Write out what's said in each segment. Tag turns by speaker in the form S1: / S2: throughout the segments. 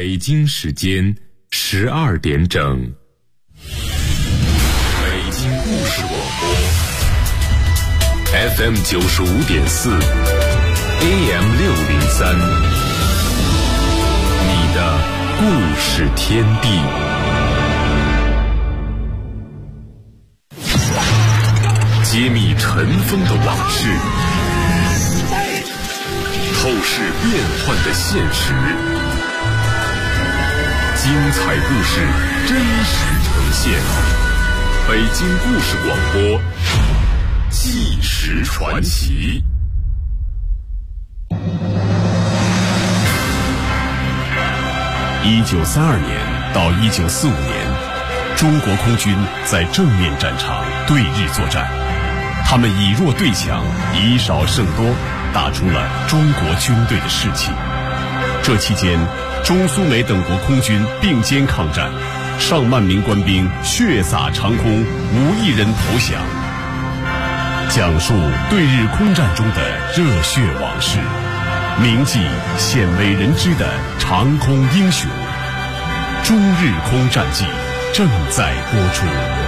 S1: 北京时间12点整，北京故事广播 FM 95.4 AM 603，你的故事天地。揭秘尘封的往事，透视变幻的现实，精彩故事真实呈现。北京故事广播，纪实传奇。
S2: 1932年到1945年，中国空军在正面战场对日作战。他们以弱对强，以少胜多，打出了中国军队的士气。这期间，中苏美等国空军并肩抗战，上万名官兵血洒长空，无一人投降。讲述对日空战中的热血往事，铭记鲜为人知的长空英雄。中日空战记正在播出。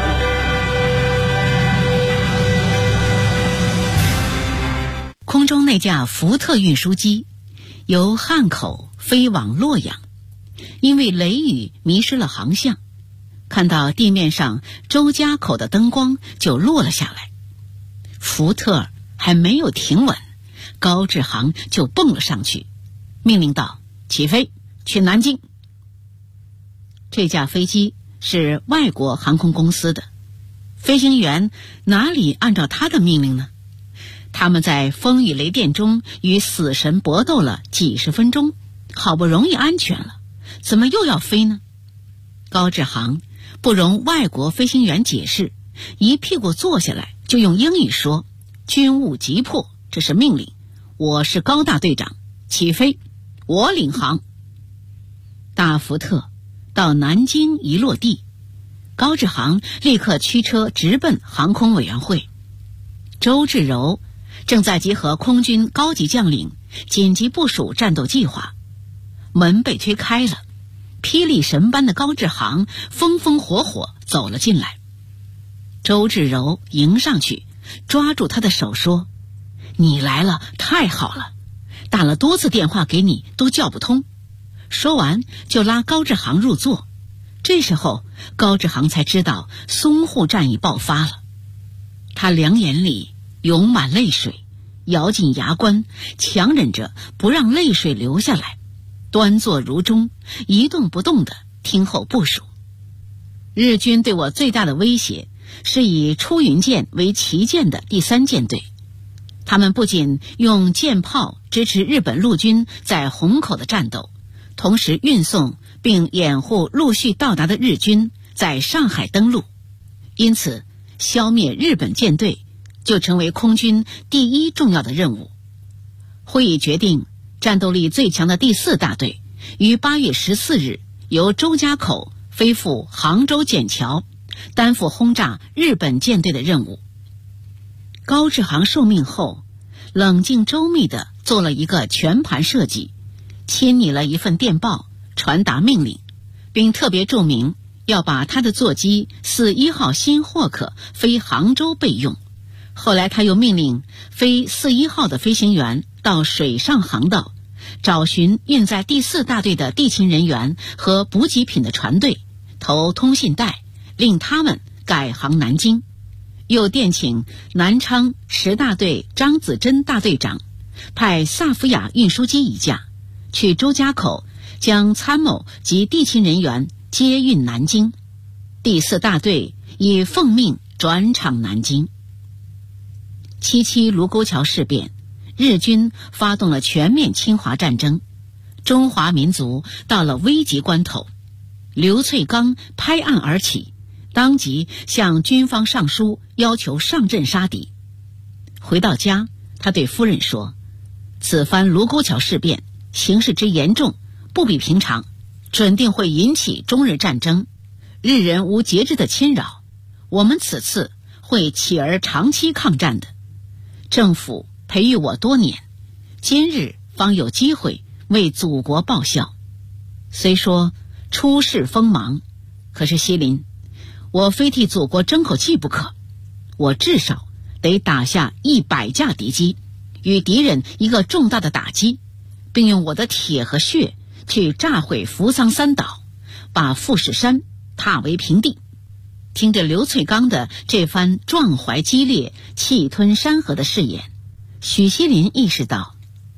S3: 空中那架福特运输机由汉口飞往洛阳，因为雷雨迷失了航向，看到地面上周家口的灯光就落了下来。福特还没有停稳，高志航就蹦了上去，命令道：起飞，去南京。这架飞机是外国航空公司的，飞行员哪里按照他的命令呢？他们在风雨雷电中与死神搏斗了几十分钟，好不容易安全了，怎么又要飞呢？高志航不容外国飞行员解释，一屁股坐下来就用英语说：军务急迫，这是命令，我是高大队长，起飞，我领航。大福特到南京一落地，高志航立刻驱车直奔航空委员会。周至柔正在集合空军高级将领，紧急部署战斗计划。门被推开了，霹雳神般的高志航风风火火走了进来。周至柔迎上去，抓住他的手说：你来了，太好了，打了多次电话给你都叫不通。说完就拉高志航入座。这时候高志航才知道淞沪战役爆发了，他两眼里涌满泪水，咬紧牙关，强忍着不让泪水流下来，端坐如钟，一动不动地听候部署。日军对我最大的威胁是以出云舰为旗舰的第3舰队，他们不仅用舰炮支持日本陆军在虹口的战斗，同时运送并掩护陆续到达的日军在上海登陆，因此消灭日本舰队就成为空军第一重要的任务。会议决定，战斗力最强的第4大队于8月14日由周家口飞赴杭州笕桥，担负轰炸日本舰队的任务。高志航受命后，冷静周密地做了一个全盘设计，亲拟了一份电报传达命令，并特别注明要把他的座机41号新霍克飞杭州备用。后来他又命令飞41号的飞行员到水上航道，找寻运载第4大队的地勤人员和补给品的船队，投通信带，令他们改航南京。又电请南昌10大队张子珍大队长派萨福亚运输机1架去周家口，将参谋及地勤人员接运南京。第4大队以奉命转场南京。77卢沟桥事变，日军发动了全面侵华战争，中华民族到了危急关头。刘粹刚拍案而起，当即向军方上书，要求上阵杀敌。回到家，他对夫人说：此番卢沟桥事变形势之严重，不比平常，准定会引起中日战争，日人无节制的侵扰，我们此次会起而长期抗战的。政府培育我多年，今日方有机会为祖国报效。 虽说出世锋芒，可是西林，我非替祖国争口气不可。我至少得打下100架敌机，与敌人一个重大的打击，并用我的铁和血去炸毁扶桑三岛，把富士山踏为平地。听着刘粹刚的这番壮怀激烈、气吞山河的誓言，许锡林意识到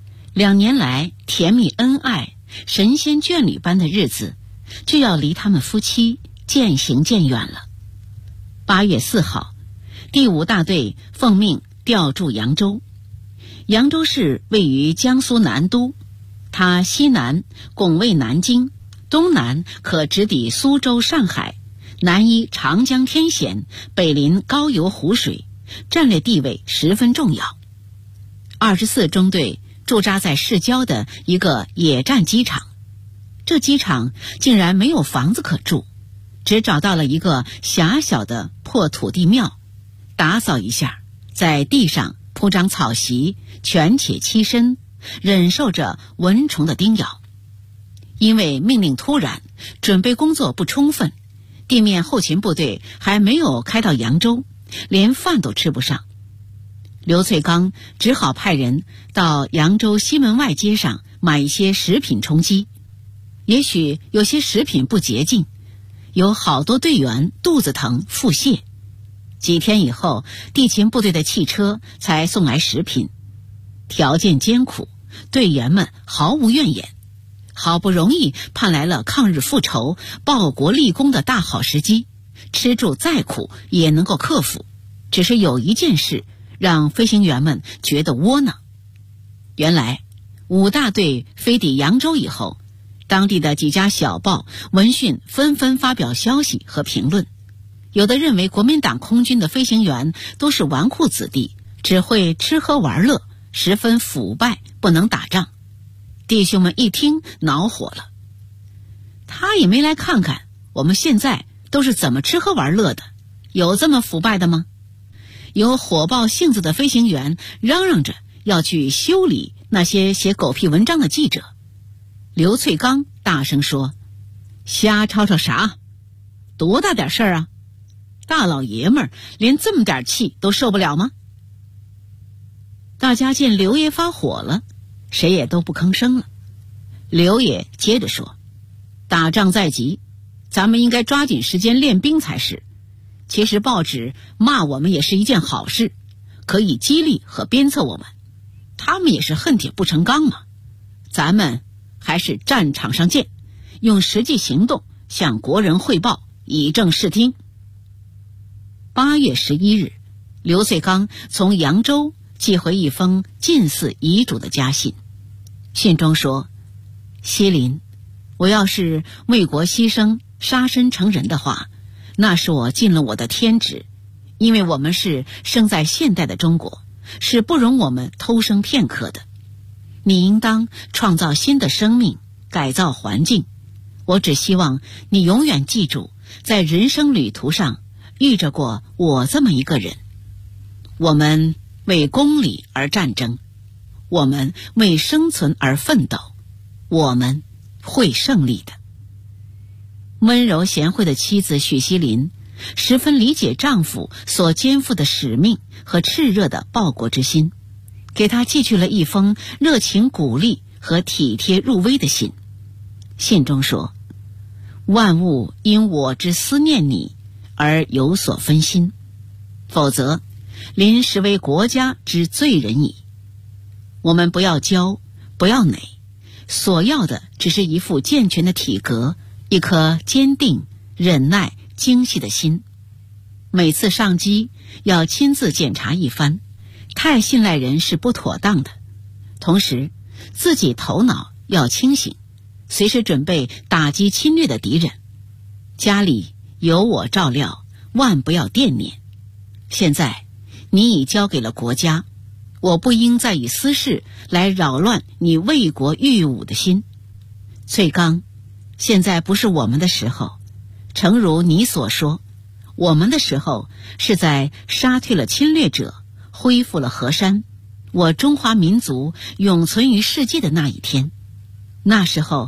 S3: ，2年来甜蜜恩爱、神仙眷侣般的日子，就要离他们夫妻渐行渐远了。8月4号，第5大队奉命调驻扬州。扬州市位于江苏南都，它西南拱卫南京，东南可直抵苏州、上海，南依长江天险，北临高邮湖水，战略地位十分重要。24中队驻扎在市郊的一个野战机场，这机场竟然没有房子可住，只找到了一个狭小的破土地庙，打扫一下，在地上铺张草席，蜷且栖身，忍受着蚊虫的叮咬。因为命令突然，准备工作不充分，地面后勤部队还没有开到扬州，连饭都吃不上。刘粹刚只好派人到扬州西门外街上买一些食品充饥。也许有些食品不洁净，有好多队员肚子疼腹泻。几天以后，地勤部队的汽车才送来食品。条件艰苦，队员们毫无怨言。好不容易盼来了抗日复仇、报国立功的大好时机，吃住再苦也能够克服。只是有一件事让飞行员们觉得窝囊。原来5大队飞抵扬州以后，当地的几家小报、文讯纷纷发表消息和评论。有的认为国民党空军的飞行员都是纨绔子弟，只会吃喝玩乐，十分腐败，不能打仗。弟兄们一听恼火了，他也没来看看我们现在都是怎么吃喝玩乐的，有这么腐败的吗？有火爆性子的飞行员嚷嚷着要去修理那些写狗屁文章的记者。刘粹刚大声说：瞎吵吵啥？多大点事儿啊？大老爷们儿连这么点气都受不了吗？大家见刘爷发火了，谁也都不吭声了。刘爷接着说：打仗在即，咱们应该抓紧时间练兵才是。其实报纸骂我们也是一件好事，可以激励和鞭策我们。他们也是恨铁不成钢嘛。咱们还是战场上见，用实际行动向国人汇报，以正视听。8月11日，刘粹刚从扬州寄回一封近似遗嘱的家信。信中说：锡林，我要是为国牺牲，杀身成仁的话，那是我尽了我的天职。因为我们是生在现代的中国，是不容我们偷生片刻的。你应当创造新的生命，改造环境。我只希望你永远记住，在人生旅途上遇着过我这么一个人。我们为公理而战争，我们为生存而奋斗，我们会胜利的。温柔贤惠的妻子许锡林十分理解丈夫所肩负的使命和炽热的报国之心，给他寄去了一封热情鼓励和体贴入微的信。信中说：万物因我之思念你而有所分心，否则临时为国家之罪人矣。我们不要骄，不要馁，所要的只是一副健全的体格，一颗坚定、忍耐、精细的心。每次上机要亲自检查一番，太信赖人是不妥当的。同时自己头脑要清醒，随时准备打击侵略的敌人。家里有我照料，万不要惦念。现在你已交给了国家，我不应再以私事来扰乱你为国御武的心。粹刚，现在不是我们的时候，诚如你所说，我们的时候是在杀退了侵略者，恢复了河山，我中华民族永存于世界的那一天。那时候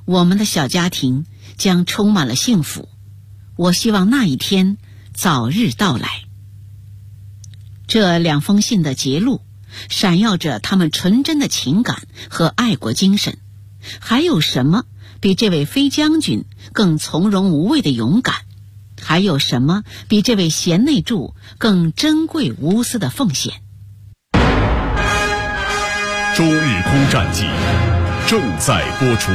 S3: 我们的小家庭将充满了幸福。我希望那一天早日到来。这2封信的节录闪耀着他们纯真的情感和爱国精神。还有什么比这位飞将军更从容无畏的勇敢？还有什么比这位贤内助更珍贵无私的奉献？
S2: 周日空战记正在播出。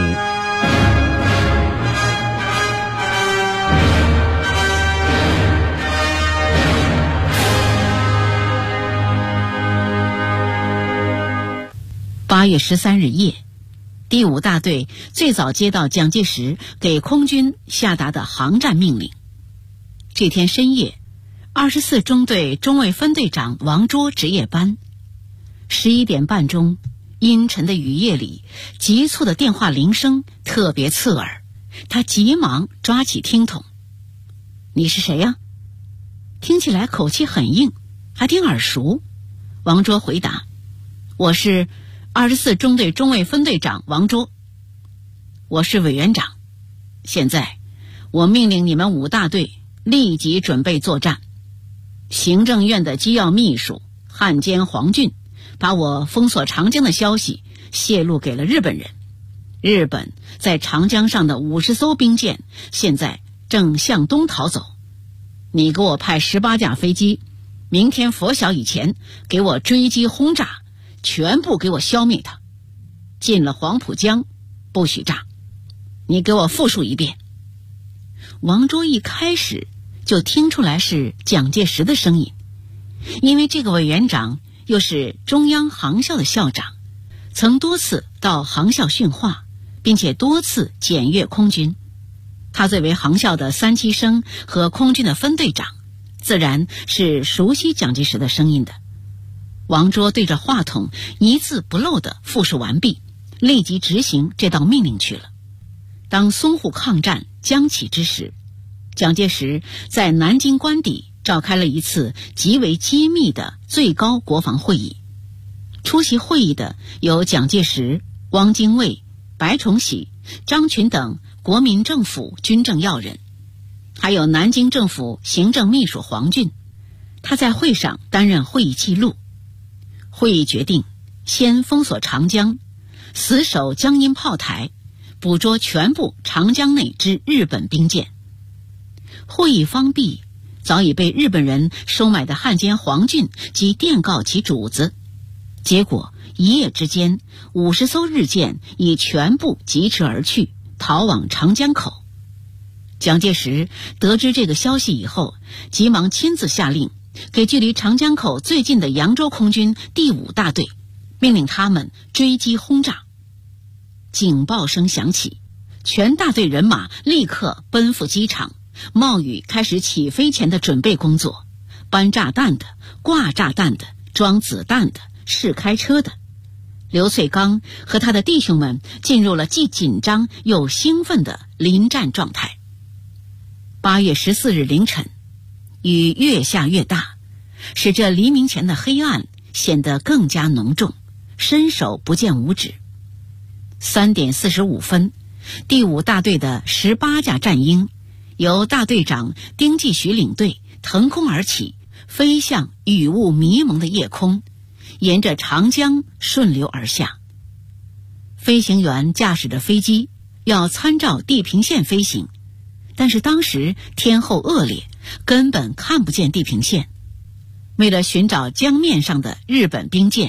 S3: 8月13日夜，第5大队最早接到蒋介石给空军下达的航战命令。这天深夜，24中队中尉分队长王卓值夜班。11点半钟，阴沉的雨夜里，急促的电话铃声特别刺耳。他急忙抓起听筒：“你是谁呀？”听起来口气很硬，还挺耳熟。王卓回答：“我是24中队中尉分队长王卓。我是委员长。现在我命令你们5大队立即准备作战。行政院的机要秘书汉奸黄俊把我封锁长江的消息泄露给了日本人。日本在长江上的50艘兵舰现在正向东逃走。你给我派18架飞机，明天拂晓以前给我追击轰炸，全部给我消灭它。进了黄浦江不许炸。你给我复述一遍。”王卓一开始就听出来是蒋介石的声音，因为这个委员长又是中央航校的校长，曾多次到航校训话，并且多次检阅空军。他作为航校的3期生和空军的分队长，自然是熟悉蒋介石的声音的。王卓对着话筒一字不漏地复述完毕，立即执行这道命令去了。当淞沪抗战将起之时，蒋介石在南京官邸召开了一次极为机密的最高国防会议。出席会议的有蒋介石、汪精卫、白崇禧、张群等国民政府军政要人，还有南京政府行政秘书黄俊。他在会上担任会议记录。会议决定先封锁长江，死守江阴炮台，捕捉全部长江内之日本兵舰。会议方毕，早已被日本人收买的汉奸黄俊即电告其主子。结果一夜之间，50艘日舰已全部疾驰而去，逃往长江口。蒋介石得知这个消息以后，急忙亲自下令给距离长江口最近的扬州空军第5大队，命令他们追击轰炸。警报声响起，全大队人马立刻奔赴机场，冒雨开始起飞前的准备工作，搬炸弹的、挂炸弹的、装子弹的、试开车的。刘粹刚和他的弟兄们进入了既紧张又兴奋的临战状态。8月14日凌晨，雨越下越大，使这黎明前的黑暗显得更加浓重，伸手不见五指。3点45分，第5大队的18架战鹰由大队长丁继许领队腾空而起，飞向雨雾迷蒙的夜空，沿着长江顺流而下。飞行员驾驶着飞机要参照地平线飞行，但是当时天候恶劣，根本看不见地平线。为了寻找江面上的日本兵舰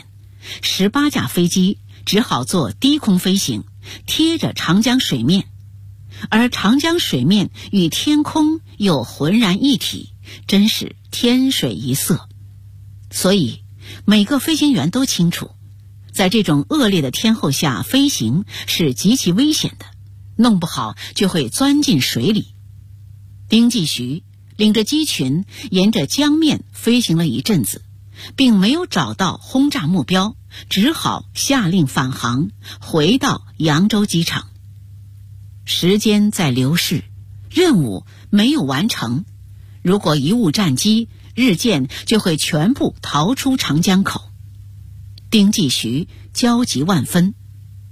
S3: ，18架飞机只好做低空飞行，贴着长江水面，而长江水面与天空又浑然一体，真是天水一色。所以每个飞行员都清楚，在这种恶劣的天候下飞行是极其危险的，弄不好就会钻进水里。丁继徐领着机群沿着江面飞行了一阵子，并没有找到轰炸目标，只好下令返航，回到扬州机场。时间在流逝，任务没有完成，如果贻误战机，日舰就会全部逃出长江口。丁继徐焦急万分，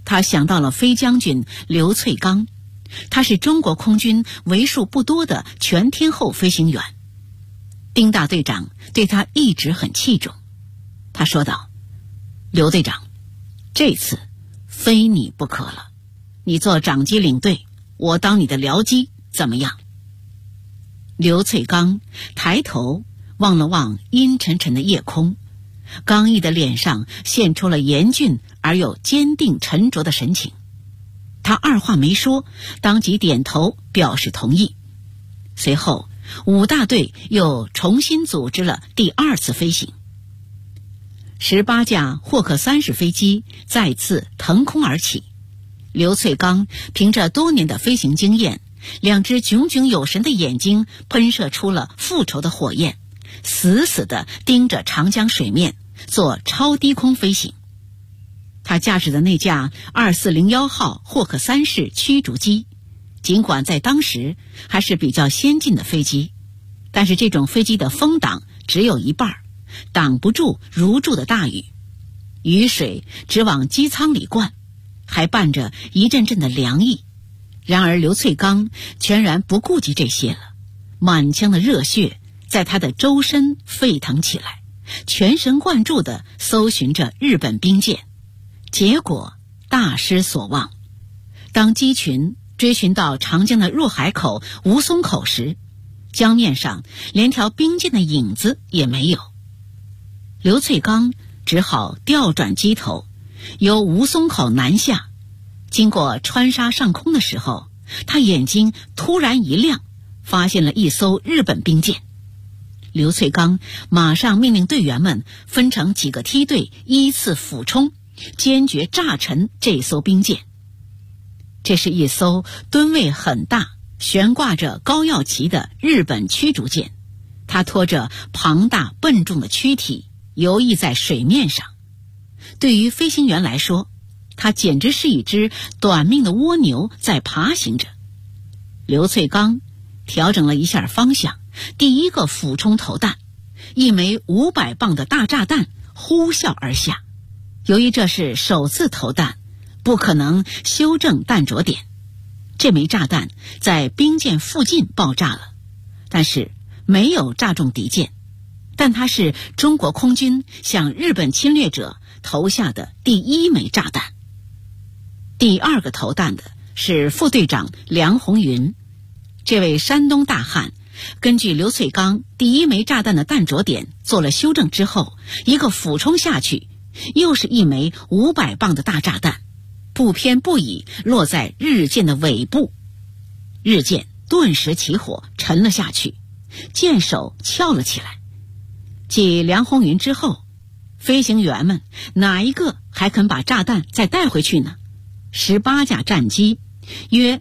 S3: 他想到了飞将军刘粹刚，他是中国空军为数不多的全天候飞行员。丁大队长对他一直很器重，他说道：“刘队长，这次非你不可了，你做长机领队，我当你的僚机，怎么样？”刘粹刚抬头望了望阴沉沉的夜空，刚毅的脸上现出了严峻而又坚定沉着的神情。他二话没说，当即点头表示同意。随后5大队又重新组织了第2次飞行。18架霍克30飞机再次腾空而起。刘粹刚凭着多年的飞行经验，2只炯炯有神的眼睛喷射出了复仇的火焰，死死地盯着长江水面做超低空飞行。他驾驶的那架2401号霍克3式驱逐机，尽管在当时还是比较先进的飞机，但是这种飞机的风挡只有一半，挡不住如注的大雨，雨水只往机舱里灌，还伴着一阵阵的凉意。然而刘粹刚全然不顾及这些了，满腔的热血在他的周身沸腾起来，全神贯注地搜寻着日本兵舰。结果大失所望。当机群追寻到长江的入海口吴淞口时，江面上连条兵舰的影子也没有。刘粹刚只好调转机头，由吴淞口南下。经过川沙上空的时候，他眼睛突然一亮，发现了一艘日本兵舰。刘粹刚马上命令队员们分成几个梯队，依次俯冲，坚决炸沉这艘兵舰。这是一艘吨位很大、悬挂着高耀旗的日本驱逐舰，它拖着庞大笨重的躯体游弋在水面上。对于飞行员来说，它简直是一只短命的蜗牛在爬行着。刘粹刚调整了一下方向，第一个俯冲投弹，一枚500磅的大炸弹呼啸而下。由于这是首次投弹，不可能修正弹着点，这枚炸弹在兵舰附近爆炸了，但是没有炸中敌舰。但它是中国空军向日本侵略者投下的第1枚炸弹。第2个投弹的是副队长梁红云。这位山东大汉根据刘粹刚第1枚炸弹的弹着点做了修正之后，一个俯冲下去，又是一枚500磅的大炸弹，不偏不倚落在日舰的尾部。日舰顿时起火，沉了下去，舰首翘了起来。继梁红云之后，飞行员们哪一个还肯把炸弹再带回去呢？18架战机，约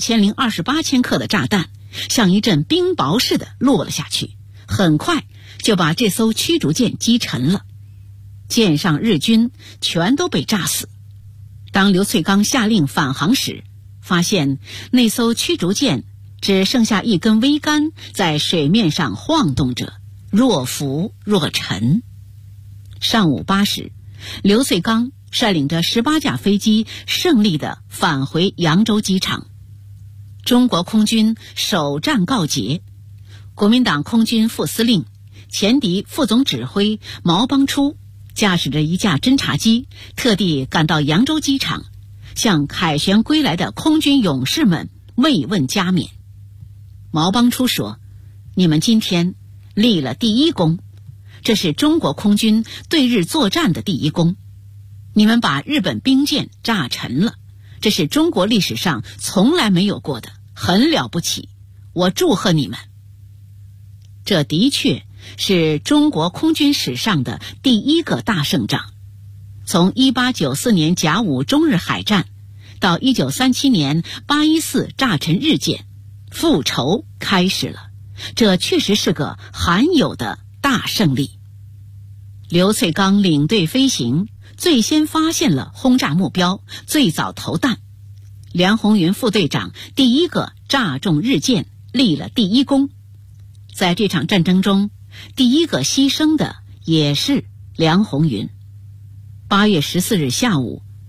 S3: 4028千克的炸弹像一阵冰雹似的落了下去，很快就把这艘驱逐舰击沉了。舰上日军全都被炸死。当刘粹刚下令返航时，发现那艘驱逐舰只剩下一根桅杆在水面上晃动着，若浮若沉。上午8时，刘粹刚率领着18架飞机胜利地返回扬州机场。中国空军首战告捷，国民党空军副司令、前敌副总指挥毛邦初驾驶着一架侦察机，特地赶到扬州机场，向凯旋归来的空军勇士们慰问加冕。毛邦初说：“你们今天立了第1功，这是中国空军对日作战的第1功。你们把日本兵舰炸沉了，这是中国历史上从来没有过的，很了不起，我祝贺你们。”这的确是中国空军史上的第1个大胜仗。从1894年甲午中日海战到1937年814炸沉日舰，复仇开始了，这确实是个罕有的大胜利。刘粹刚领队飞行，最先发现了轰炸目标，最早投弹。梁红云副队长第1个炸中日舰，立了第1功。在这场战争中，第1个牺牲的也是梁红云。8月14日下午，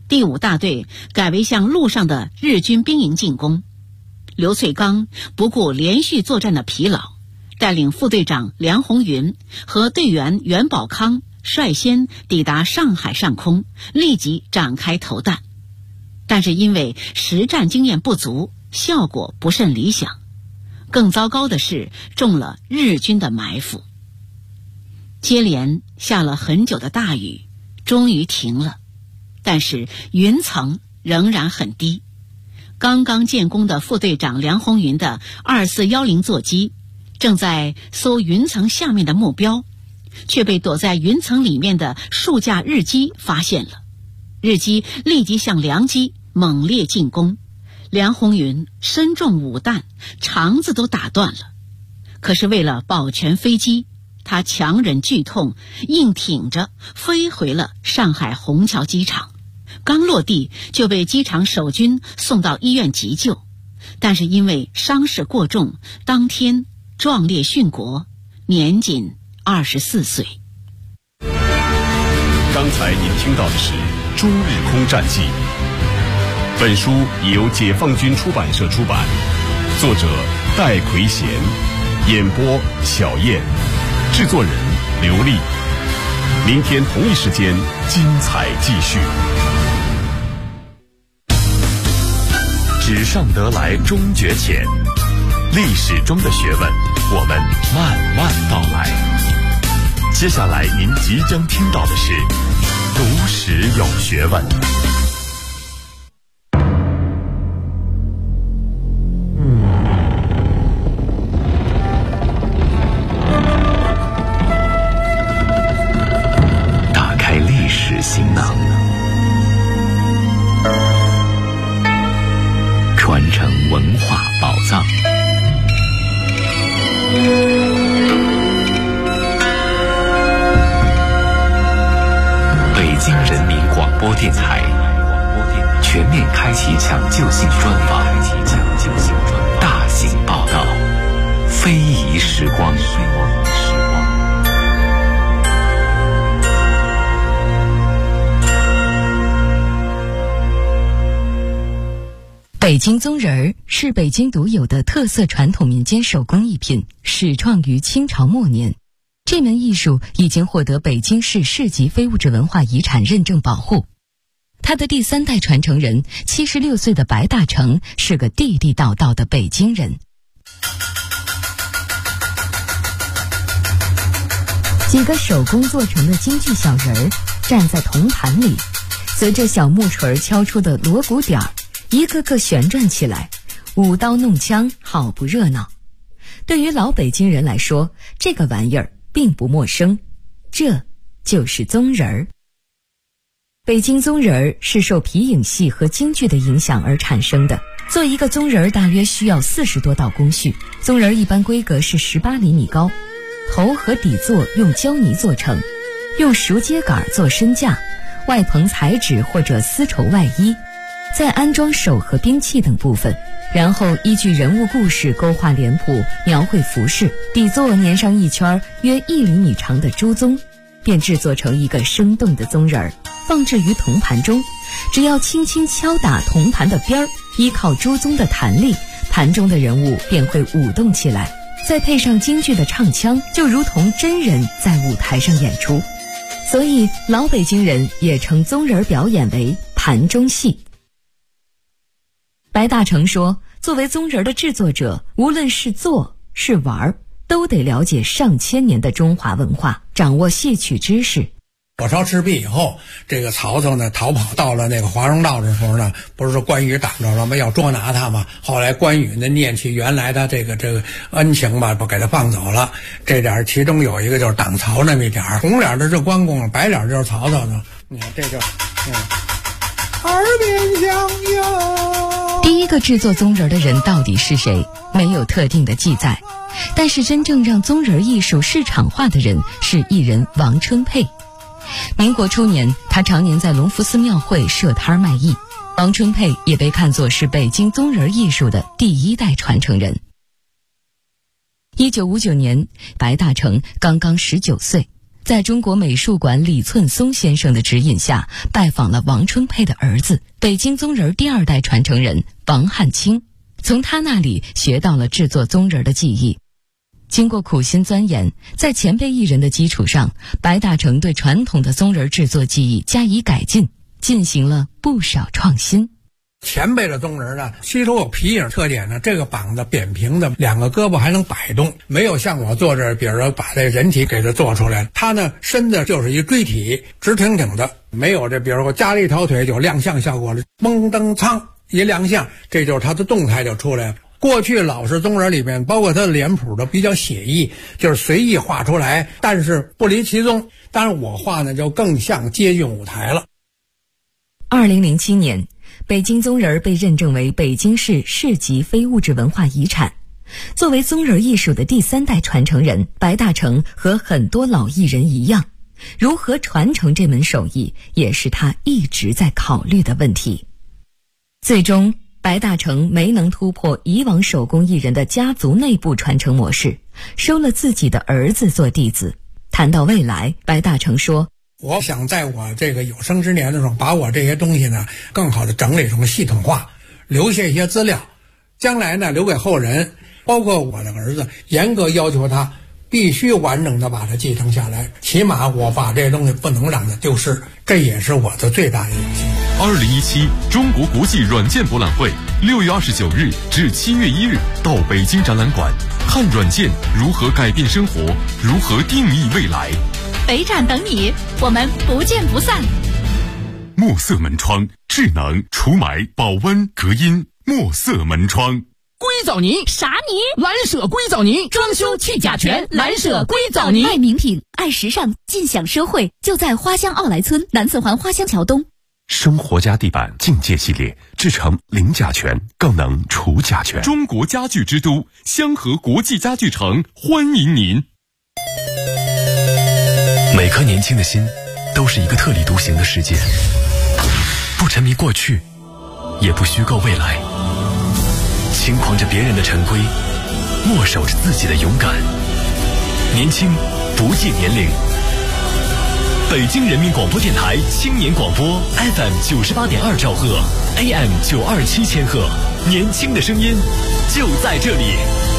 S3: 第5大队改为向陆上的日军兵营进攻。刘粹刚不顾连续作战的疲劳，带领副队长梁红云和队员袁宝康率先抵达上海上空，立即展开投弹。但是因为实战经验不足，效果不甚理想。更糟糕的是，中了日军的埋伏。接连下了很久的大雨，终于停了，但是云层仍然很低。刚刚建功的副队长梁红云的2410座机正在搜云层下面的目标，却被躲在云层里面的数架日机发现了。日机立即向梁机猛烈进攻，梁红云身中5弹，肠子都打断了。可是为了保全飞机，他强忍剧痛，硬挺着飞回了上海虹桥机场。刚落地就被机场守军送到医院急救，但是因为伤势过重，当天壮烈殉国，年仅24岁。
S2: 刚才您听到的是《中日空战记》，本书已由解放军出版社出版，作者戴奎贤，演播小燕，制作人刘丽。明天同一时间精彩继续。
S1: 纸上得来终觉浅，历史中的学问，我们慢慢道来。接下来您即将听到的是读史有学问。打开历史行囊，传承文化宝藏。北京人民广播电台全面开启抢救性专访，大型报道，非遗时光。
S4: 北京宗人儿是北京独有的特色传统民间手工艺品，始创于清朝末年。这门艺术已经获得北京市市级非物质文化遗产认证保护。他的第3代传承人76岁的白大成是个地地道道的北京人。几个手工做成的京剧小人儿站在铜盘里，随着小木锤敲出的锣鼓点儿，一个个旋转起来，舞刀弄枪，好不热闹。对于老北京人来说，这个玩意儿并不陌生，这就是宗人儿。北京宗人儿是受皮影戏和京剧的影响而产生的。做一个宗人儿大约需要40多道工序。宗人儿一般规格是18厘米高，头和底座用胶泥做成，用熟秸秆做身架，外棚彩纸或者丝绸外衣，再安装手和兵器等部分，然后依据人物故事勾画脸谱，描绘服饰，底座粘上一圈约1厘米长的猪鬃，便制作成一个生动的宗人儿，放置于铜盘中。只要轻轻敲打铜盘的边儿，依靠猪鬃的弹力，盘中的人物便会舞动起来，再配上京剧的唱腔，就如同真人在舞台上演出。所以老北京人也称宗人表演为盘中戏。白大成说，作为宗人的制作者，无论是做是玩，都得了解上千年的中华文化，掌握戏曲知识。
S5: 火烧赤壁以后，这个曹操呢逃跑到了那个华容道的时候呢，不是说关羽赶着了吗？要捉拿他嘛。后来关羽呢念起原来的这个恩情吧，不给他放走了。这点其中有一个就是挡曹那么一点，红脸的是关公，白脸就是曹操呢。你看这就耳边响哟。
S4: 第一个制作宗人的人到底是谁？没有特定的记载。但是真正让宗人艺术市场化的人是艺人王春佩。民国初年，他常年在隆福寺庙会设摊卖艺。王春佩也被看作是北京宗人艺术的第1代传承人。1959年，白大成刚刚19岁， 在中国美术馆李寸松先生的指引下，拜访了王春佩的儿子，北京宗人第2代传承人王汉卿，从他那里学到了制作宗人的技艺。经过苦心钻研，在前辈艺人的基础上，白大成对传统的宗人制作技艺加以改进，进行了不少创新。
S5: 前辈的宗人呢，吸收有皮影特点呢，这个膀子扁平的，2个胳膊还能摆动，没有像我做这，比如说把这人体给它做出来，它呢身子就是一锥体，直挺挺的，没有这比如说加了一条腿就亮相效果了，蒙登苍一亮相，这就是它的动态就出来了。过去老式宗人里面，包括它的脸谱都比较写意，就是随意画出来，但是不离其宗。当然我画呢就更像接近舞台了。
S4: 2007年，北京宗人被认证为北京市市级非物质文化遗产。作为宗人艺术的第3代传承人，白大成和很多老艺人一样，如何传承这门手艺，也是他一直在考虑的问题。最终，白大成没能突破以往手工艺人的家族内部传承模式，收了自己的儿子做弟子。谈到未来，白大成说，
S5: 我想在我这个有生之年的时候，把我这些东西呢更好的整理成系统化，留下一些资料，将来呢留给后人，包括我的儿子，严格要求他必须完整的把它继承下来，起码我把这些东西不能让它丢失，这也是我的最大的野心。
S1: 2017中国国际软件博览会6月29日至7月1日到北京展览馆，看软件如何改变生活，如何定义未来。
S3: 北展等你，我们不见不散。
S1: 墨色门窗，智能除霾、保温、隔音。墨色门窗。
S6: 硅藻泥
S3: 啥泥？
S6: 蓝舍硅藻泥，装修去甲醛，蓝舍硅藻泥。
S7: 爱名品，爱时尚，尽享社会，就在花乡奥莱村南四环花乡桥东。
S2: 生活家地板境界系列，制成零甲醛，更能除甲醛。
S1: 中国家具之都香河国际家具城欢迎您。
S2: 每颗年轻的心都是一个特立独行的世界，不沉迷过去，也不虚构未来，轻狂着别人的陈规，默守着自己的勇敢。年轻不计年龄。北京人民广播电台青年广播 FM 98.2兆赫 AM 927千赫，年轻的声音就在这里。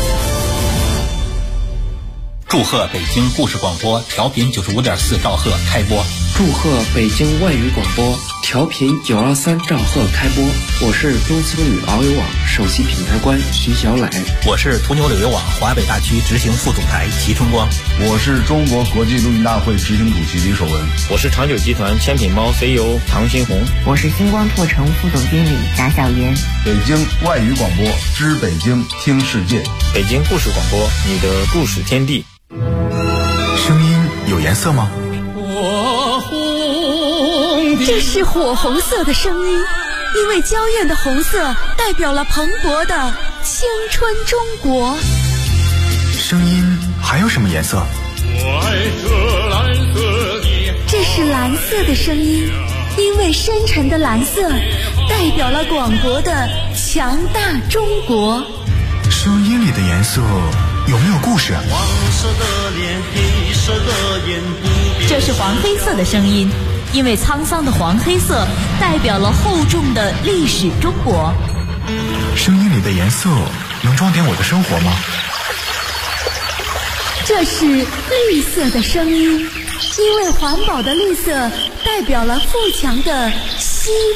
S8: 祝贺北京故事广播调频95.4兆赫开播。
S9: 祝贺北京外语广播调频923兆赫开播。我是中思语遨游网首席品牌官徐小磊。
S8: 我是途牛旅游网华北大区执行副总裁齐春光。
S10: 我是中国国际录音大会执行主席李守文。
S11: 我是长久集团千品猫 CEO 唐新红。
S12: 我是星光拓城副总经理贾小妍。
S10: 北京外语广播知北京听世界。
S11: 北京故事广播，你的故事天地。
S2: 声音有颜色吗？
S7: 这是火红色的声音，因为娇艳的红色代表了蓬勃的青春中国。
S2: 声音还有什么颜色？
S7: 这是蓝色的声音，因为深沉的蓝色代表了广博的强大中国。
S2: 声音里的颜色有没有故事？
S3: 这是黄黑色的声音，因为沧桑的黄黑色代表了厚重的历史中国。
S2: 声音里的颜色能装点我的生活吗？
S7: 这是绿色的声音，因为环保的绿色代表了富强的希